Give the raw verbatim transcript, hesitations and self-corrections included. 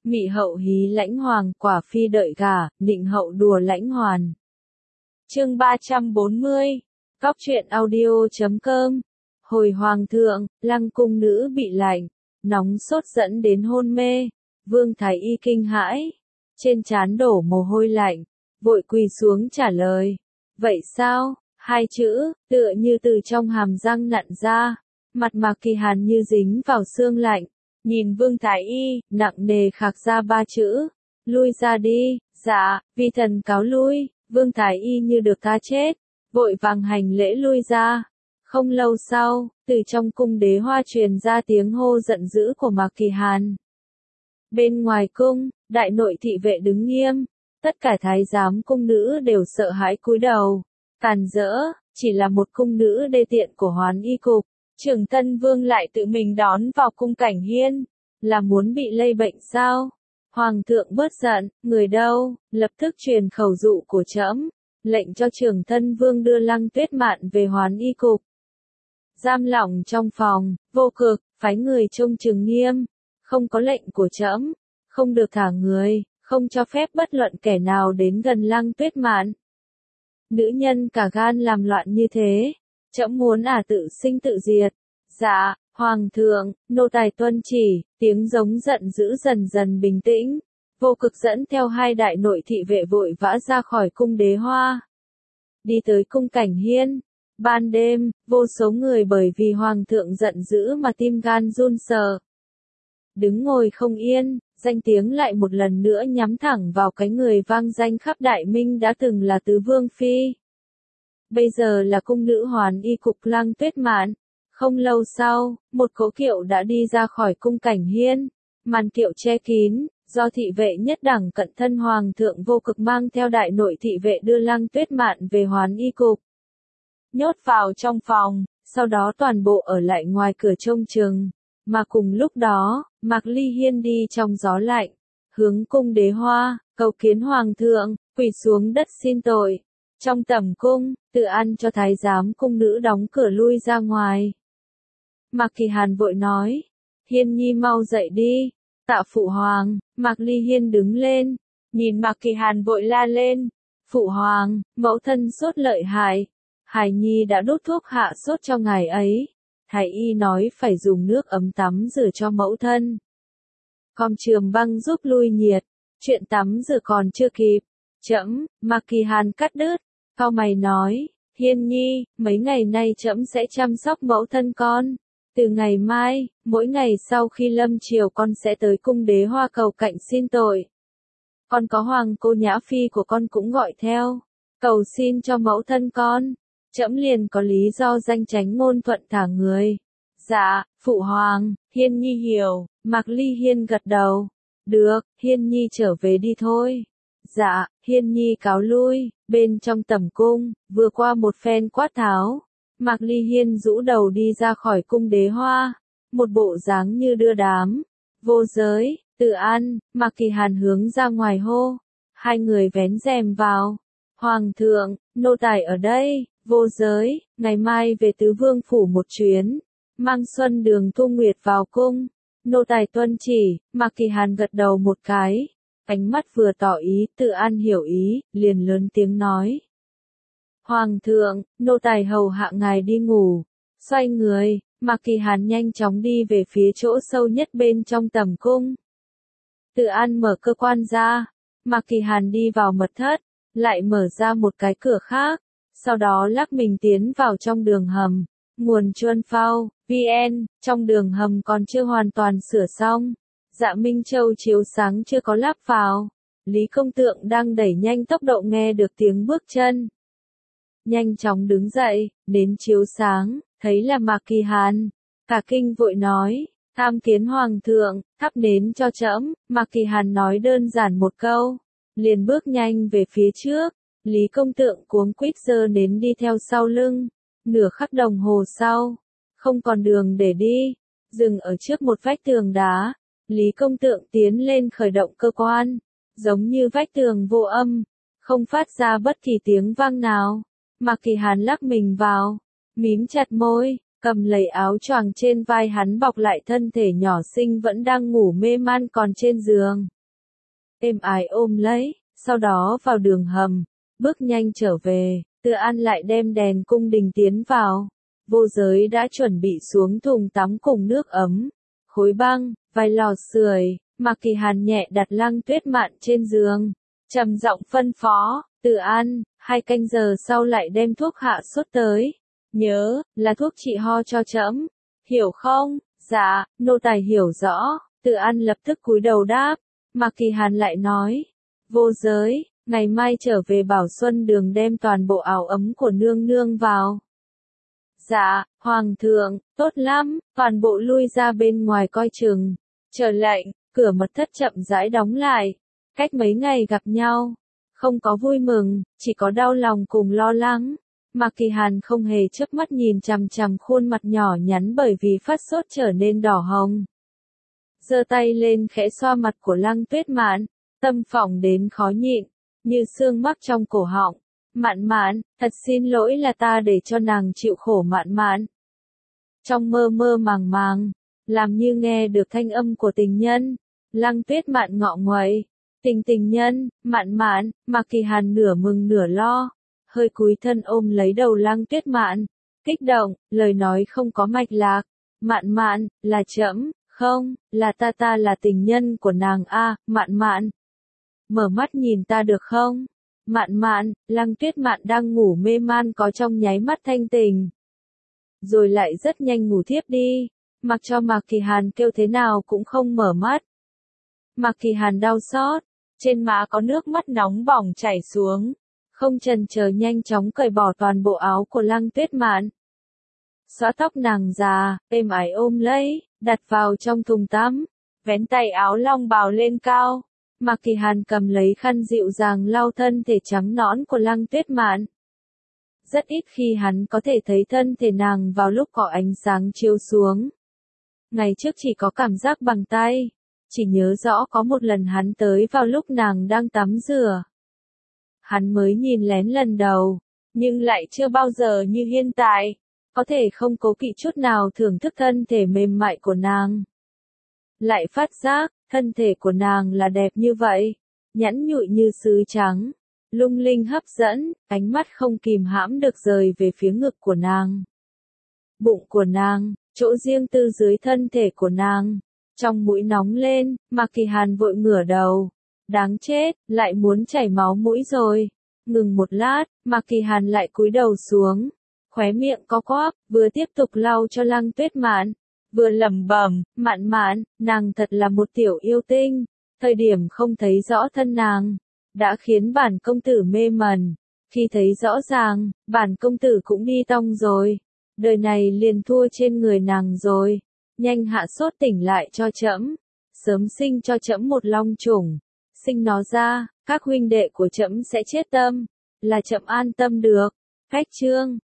Mị hậu hí lãnh hoàng, quả phi đợi gả, nịnh hậu đùa lãnh hoàn. Chương ba trăm bốn mươi. Cóc truyện audio chấm com. Hồi hoàng thượng, lăng cung nữ bị lạnh, nóng sốt dẫn đến hôn mê. Vương Thái Y kinh hãi, trên trán đổ mồ hôi lạnh, vội quỳ xuống trả lời. Vậy sao? Hai chữ, tựa như từ trong hàm răng nặn ra. Mặt Mạc Kỳ Hàn như dính vào xương lạnh. Nhìn Vương Thái Y, nặng nề khạc ra ba chữ. Lui ra đi. Dạ, vi thần cáo lui. Vương Thái Y như được tha chết, vội vàng hành lễ lui ra. Không lâu sau, từ trong cung đế hoa truyền ra tiếng hô giận dữ của Mạc Kỳ Hàn. Bên ngoài cung, đại nội thị vệ đứng nghiêm, tất cả thái giám cung nữ đều sợ hãi cúi đầu. Càn rỡ, chỉ là một cung nữ đê tiện của Hoán Y cục, Trưởng Tân Vương lại tự mình đón vào cung Cảnh Hiên, là muốn bị lây bệnh sao? Hoàng thượng bớt giận, người đâu, lập tức truyền khẩu dụ của trẫm, lệnh cho Trưởng Tân Vương đưa Lăng Tuyết Mạn về Hoán Y cục. Giam lỏng trong phòng, vô cực, phái người trông chừng nghiêm, không có lệnh của trẫm, không được thả người, không cho phép bất luận kẻ nào đến gần Lăng Tuyết Mạn. Nữ nhân cả gan làm loạn như thế, trẫm muốn ả tự sinh tự diệt. Dạ, hoàng thượng, nô tài tuân chỉ. Tiếng giống giận dữ dần dần bình tĩnh. Vô cực dẫn theo hai đại nội thị vệ vội vã ra khỏi cung đế hoa, đi tới cung Cảnh Hiên. Ban đêm, vô số người bởi vì hoàng thượng giận dữ mà tim gan run sợ, đứng ngồi không yên. Danh tiếng lại một lần nữa nhắm thẳng vào cái người vang danh khắp Đại Minh đã từng là tứ vương phi, bây giờ là cung nữ Hoán Y cục Lăng Tuyết Mạn. Không lâu sau, một cỗ kiệu đã đi ra khỏi cung Cảnh Hiên, màn kiệu che kín, do thị vệ nhất đẳng cận thân hoàng thượng vô cực mang theo đại nội thị vệ đưa Lăng Tuyết Mạn về Hoán Y cục, nhốt vào trong phòng, sau đó toàn bộ ở lại ngoài cửa trông chừng. Mà cùng lúc đó, Mạc Ly Hiên đi trong gió lạnh, hướng cung đế hoa, cầu kiến hoàng thượng, quỳ xuống đất xin tội. Trong tẩm cung, Tự An cho thái giám cung nữ đóng cửa lui ra ngoài. Mạc Kỳ Hàn vội nói, Hiên nhi mau dậy đi. Tạ phụ hoàng. Mạc Ly Hiên đứng lên, nhìn Mạc Kỳ Hàn vội la lên, phụ hoàng, mẫu thân sốt lợi hại, hài nhi đã đốt thuốc hạ sốt cho ngài ấy. Thái y nói phải dùng nước ấm tắm rửa cho mẫu thân. Còn trường băng giúp lui nhiệt, chuyện tắm rửa còn chưa kịp. Trẫm, Mạc Kỳ Hàn cắt đứt, cau mày nói, Hiên nhi, mấy ngày nay trẫm sẽ chăm sóc mẫu thân con. Từ ngày mai, mỗi ngày sau khi lâm chiều con sẽ tới cung đế hoa cầu cạnh xin tội. Còn có hoàng cô Nhã Phi của con cũng gọi theo, cầu xin cho mẫu thân con. Trẫm liền có lý do danh tránh ngôn thuận thả người. Dạ, phụ hoàng. Hiên nhi hiểu. Mạc Ly Hiên gật đầu. Được, Hiên nhi trở về đi thôi. Dạ, Hiên nhi cáo lui. Bên trong tẩm cung, vừa qua một phen quát tháo, Mạc Ly Hiên rũ đầu đi ra khỏi cung đế hoa, một bộ dáng như đưa đám. Vô giới, Tự An, Mạc Kỳ Hàn hướng ra ngoài hô. Hai người vén rèm vào. Hoàng thượng, nô tài ở đây. Vô giới, ngày mai về tứ vương phủ một chuyến, mang Xuân Đường Tu Nguyệt vào cung. Nô tài tuân chỉ. Mạc Kỳ Hàn gật đầu một cái, ánh mắt vừa tỏ ý. Tự An hiểu ý, liền lớn tiếng nói, hoàng thượng, nô tài hầu hạ ngài đi ngủ. Xoay người, Mạc Kỳ Hàn nhanh chóng đi về phía chỗ sâu nhất bên trong tẩm cung. Tự An mở cơ quan ra, Mạc Kỳ Hàn đi vào mật thất, lại mở ra một cái cửa khác. Sau đó lắc mình tiến vào trong đường hầm. Nguồn Chuân Phao, vn, trong đường hầm còn chưa hoàn toàn sửa xong. Dạ Minh Châu chiếu sáng chưa có lắp vào. Lý Công Tượng đang đẩy nhanh tốc độ nghe được tiếng bước chân. Nhanh chóng đứng dậy, đến chiếu sáng, thấy là Mạc Kỳ Hàn. Cả kinh vội nói, tham kiến hoàng thượng, thắp nến cho trẫm. Mạc Kỳ Hàn nói đơn giản một câu, liền bước nhanh về phía trước. Lý Công Tượng cuống quýt giơ nến đi theo sau lưng. Nửa khắc đồng hồ sau, không còn đường để đi, dừng ở trước một vách tường đá. Lý Công Tượng tiến lên khởi động cơ quan, giống như vách tường vô âm, không phát ra bất kỳ tiếng vang nào. Mạc Kỳ Hàn lắc mình vào, mím chặt môi, cầm lấy áo choàng trên vai hắn bọc lại thân thể nhỏ xinh vẫn đang ngủ mê man còn trên giường. êm ái ôm lấy, sau đó vào đường hầm, bước nhanh trở về, Từ An lại đem đèn cung đình tiến vào. Vô Giới đã chuẩn bị xuống thùng tắm cùng nước ấm, khối băng, vài lò sưởi, Mạc Kỳ Hàn nhẹ đặt Lăng Tuyết Mạn trên giường, trầm giọng phân phó, Từ An, hai canh giờ sau lại đem thuốc hạ sốt tới. Nhớ, là thuốc trị ho cho trẫm, hiểu không? Dạ, nô tài hiểu rõ. Từ An lập tức cúi đầu đáp. Mạc Kỳ Hàn lại nói, Vô Giới, ngày mai trở về Bảo Xuân Đường đem toàn bộ áo ấm của nương nương vào. Dạ, Hoàng thượng, tốt lắm, toàn bộ lui ra bên ngoài coi chừng. Chờ lệnh, cửa mật thất chậm rãi đóng lại. Cách mấy ngày gặp nhau, không có vui mừng, chỉ có đau lòng cùng lo lắng. Mạc Kỳ Hàn không hề chớp mắt nhìn chằm chằm khuôn mặt nhỏ nhắn bởi vì phát sốt trở nên đỏ hồng. Giơ tay lên khẽ xoa mặt của Lăng Tuyết Mạn, tâm phỏng đến khó nhịn, như xương mắc trong cổ họng. Mạn Mạn, thật xin lỗi là ta để cho nàng chịu khổ Mạn Mạn. Trong mơ mơ màng màng, làm như nghe được thanh âm của tình nhân, Lăng Tuyết Mạn ngọ nguậy, tình tình nhân, Mạn Mạn, Mạc Kỳ Hàn nửa mừng nửa lo, hơi cúi thân ôm lấy đầu Lăng Tuyết Mạn, kích động, lời nói không có mạch lạc, Mạn Mạn, là trẫm, không, là ta ta là tình nhân của nàng a, Mạn Mạn. Mở mắt nhìn ta được không? Mạn Mạn, Lăng Tuyết Mạn đang ngủ mê man có trong nháy mắt thanh tỉnh. Rồi lại rất nhanh ngủ thiếp đi, mặc cho Mạc Kỳ Hàn kêu thế nào cũng không mở mắt. Mạc Kỳ Hàn đau xót, trên má có nước mắt nóng bỏng chảy xuống, không chần chờ nhanh chóng cởi bỏ toàn bộ áo của Lăng Tuyết Mạn. Xõa tóc nàng già, êm ái ôm lấy, đặt vào trong thùng tắm, vén tay áo long bào lên cao. Mạc Kỳ Hàn cầm lấy khăn dịu dàng lau thân thể trắng nõn của Lăng Tuyết Mạn. Rất ít khi hắn có thể thấy thân thể nàng vào lúc có ánh sáng chiếu xuống. Ngày trước chỉ có cảm giác bằng tay, chỉ nhớ rõ có một lần hắn tới vào lúc nàng đang tắm rửa. Hắn mới nhìn lén lần đầu, nhưng lại chưa bao giờ như hiện tại, có thể không cố kỵ chút nào thưởng thức thân thể mềm mại của nàng. Lại phát giác, thân thể của nàng là đẹp như vậy, nhẵn nhụi như sứ trắng, lung linh hấp dẫn, ánh mắt không kìm hãm được rời về phía ngực của nàng. Bụng của nàng, chỗ riêng tư dưới thân thể của nàng, trong mũi nóng lên, Mạc Kỳ Hàn vội ngửa đầu. Đáng chết, lại muốn chảy máu mũi rồi. Ngừng một lát, Mạc Kỳ Hàn lại cúi đầu xuống, khóe miệng có quắp, vừa tiếp tục lau cho Lăng Tuyết Mạn, vừa lẩm bẩm, Mạn Mạn, nàng thật là một tiểu yêu tinh. Thời điểm không thấy rõ thân nàng, đã khiến bản công tử mê mẩn. Khi thấy rõ ràng, bản công tử cũng đi tong rồi. Đời này liền thua trên người nàng rồi. Nhanh hạ sốt tỉnh lại cho trẫm, sớm sinh cho trẫm một long chủng. Sinh nó ra, các huynh đệ của trẫm sẽ chết tâm, là trẫm an tâm được. Khách chương